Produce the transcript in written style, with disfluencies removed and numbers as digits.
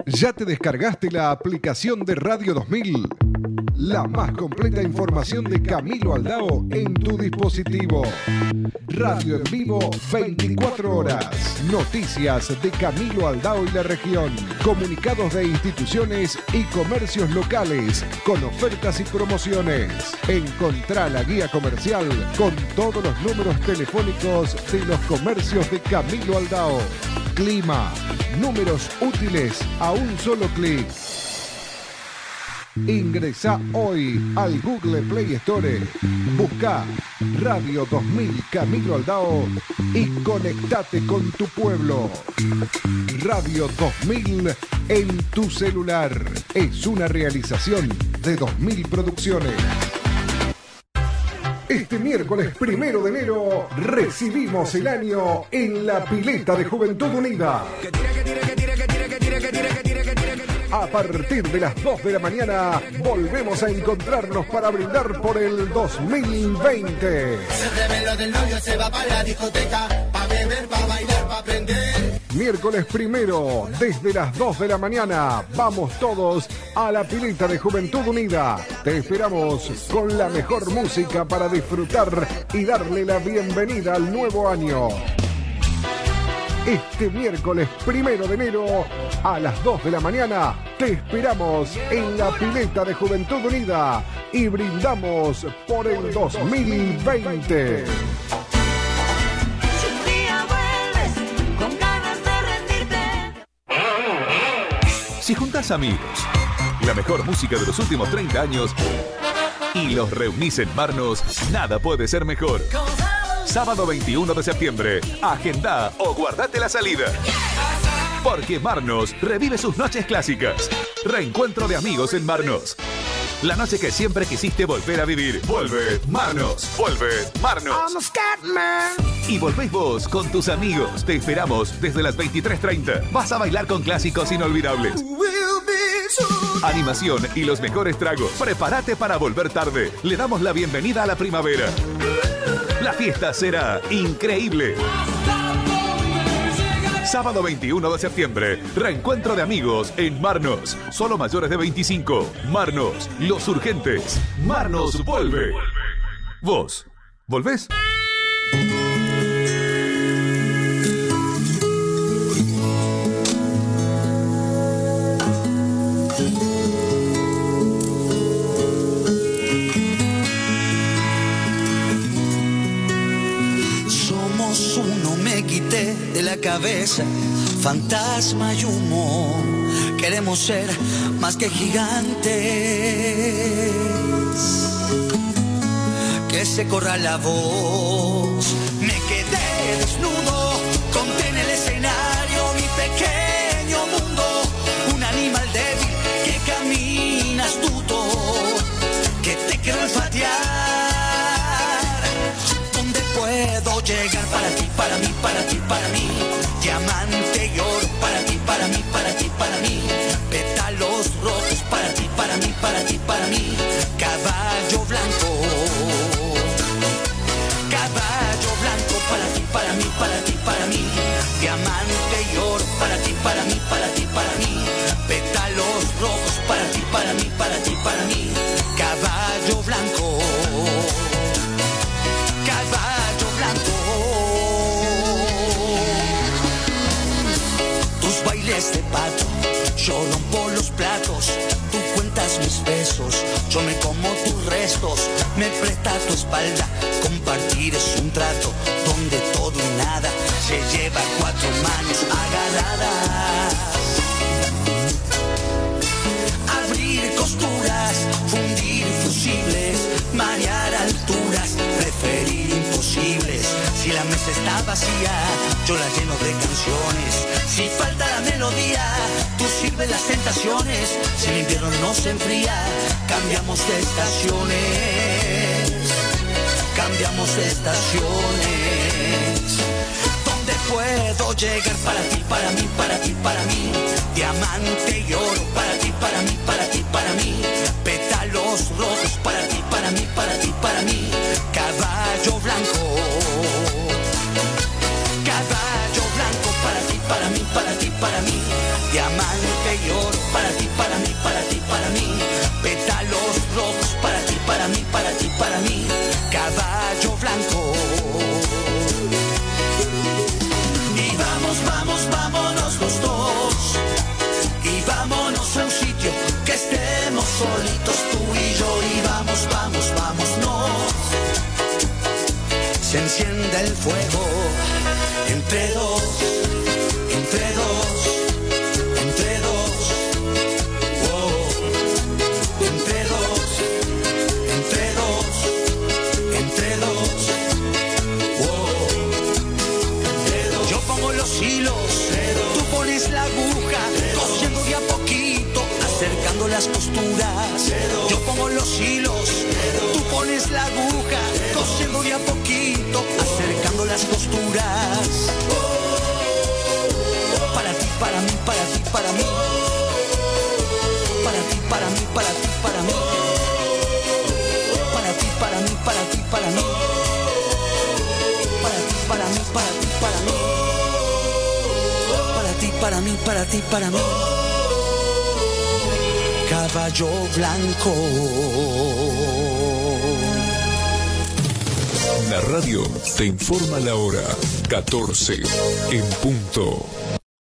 ¿Ya te descargaste la aplicación de Radio 2000? La más completa información de Camilo Aldao en tu dispositivo. Radio en vivo 24 horas. Noticias de Camilo Aldao y la región. Comunicados de instituciones y comercios locales con ofertas y promociones. Encontrá la guía comercial con todos los números telefónicos de los comercios de Camilo Aldao. Clima. Números útiles a un solo clic. Ingresá hoy al Google Play Store, busca Radio 2000 Camilo Aldao y conectate con tu pueblo. Radio 2000 en tu celular. Es una realización de 2000 Producciones. Este miércoles 1 de enero recibimos el año en la Pileta de Juventud Unida. A partir de las 2 de la mañana volvemos a encontrarnos para brindar por el 2020. Se va para la discoteca, pa' beber, pa' bailar, pa' aprender. Miércoles 1, desde las 2 de la mañana, vamos todos a la Pileta de Juventud Unida. Te esperamos con la mejor música para disfrutar y darle la bienvenida al nuevo año. Este miércoles 1 de enero a las 2 de la mañana te esperamos en la Pileta de Juventud Unida y brindamos por el 2020. Si juntás amigos, la mejor música de los últimos 30 años y los reunís en Marnos, nada puede ser mejor. Sábado 21 de septiembre, agendá o guardate la salida. Porque Marnos revive sus noches clásicas. Reencuentro de amigos en Marnos. La noche que siempre quisiste volver a vivir. Vuelve Marnos. Vuelve Marnos. Y volvés vos con tus amigos. Te esperamos desde las 23:30. Vas a bailar con clásicos inolvidables. Animación y los mejores tragos. Prepárate para volver tarde. Le damos la bienvenida a la primavera. La fiesta será increíble. Sábado 21 de septiembre, reencuentro de amigos en Marnos. Solo mayores de 25. Marnos, Los Urgentes. Marnos vuelve. ¿Vos volvés? De la cabeza, fantasma y humo. Queremos ser más que gigantes. Que se corra la voz. Me quedé desnudo, conté en el escenario mi pequeño mundo. Un animal débil que camina astuto, que te quiero olfatear. ¿Dónde puedo llegar para ti? Para mí, para ti, para mí, diamante y oro, para ti, para mí, para ti, para mí, pétalos rojos, para ti, para mí, para ti, para mí, caballo blanco, para ti, para mí, para ti, para mí, diamante y oro, para ti, para mí, para ti, para mí, pétalos rojos, para ti, para mí, para ti, para mí, caballo blanco. De pato, yo rompo los platos, tú cuentas mis besos, yo me como tus restos, me presta tu espalda, compartir es un trato, donde todo y nada se lleva 4 manos agarradas. Abrir costuras, fundir fusibles, marear alturas, preferir imposibles. Si la mesa está vacía, yo la lleno de canciones. Si falta la melodía, tú sirves las tentaciones. Si el invierno no se enfría, cambiamos de estaciones. Cambiamos de estaciones. ¿Dónde puedo llegar para ti, para mí, para ti, para mí? Diamante y oro, para ti, para mí, para ti, para mí. Pétalos rojos, para ti, para mí, para ti, para mí. Caballo blanco. Caballo blanco, para ti, para mí, para ti, para mí. diamante y oro, para ti, para mí, para ti, para mí, pétalos rojos, para ti, para mí, para ti, para mí, caballo blanco. Y vamos, vamos, vámonos los dos, y vámonos a un sitio que estemos solitos tú y yo, y vamos, vamos, vámonos. Se enciende el fuego entre dos, entre dos, entre dos, oh, entre dos, entre dos, entre dos, oh, entre dos. Yo pongo los hilos, tú pones la aguja, cosiendo de a poquito, acercando las costuras. Yo pongo los hilos, tú pones la aguja, cosiendo de a poquito, acercando las costuras. Para ti, para mí, para ti, para mí. Para ti, para mí, para ti, para mí. Para ti, para mí, para ti, para mí. Para ti, para mí, para ti, para mí. Para ti, para mí, para ti, para mí. Caballo blanco. La radio te informa la hora 14 en punto.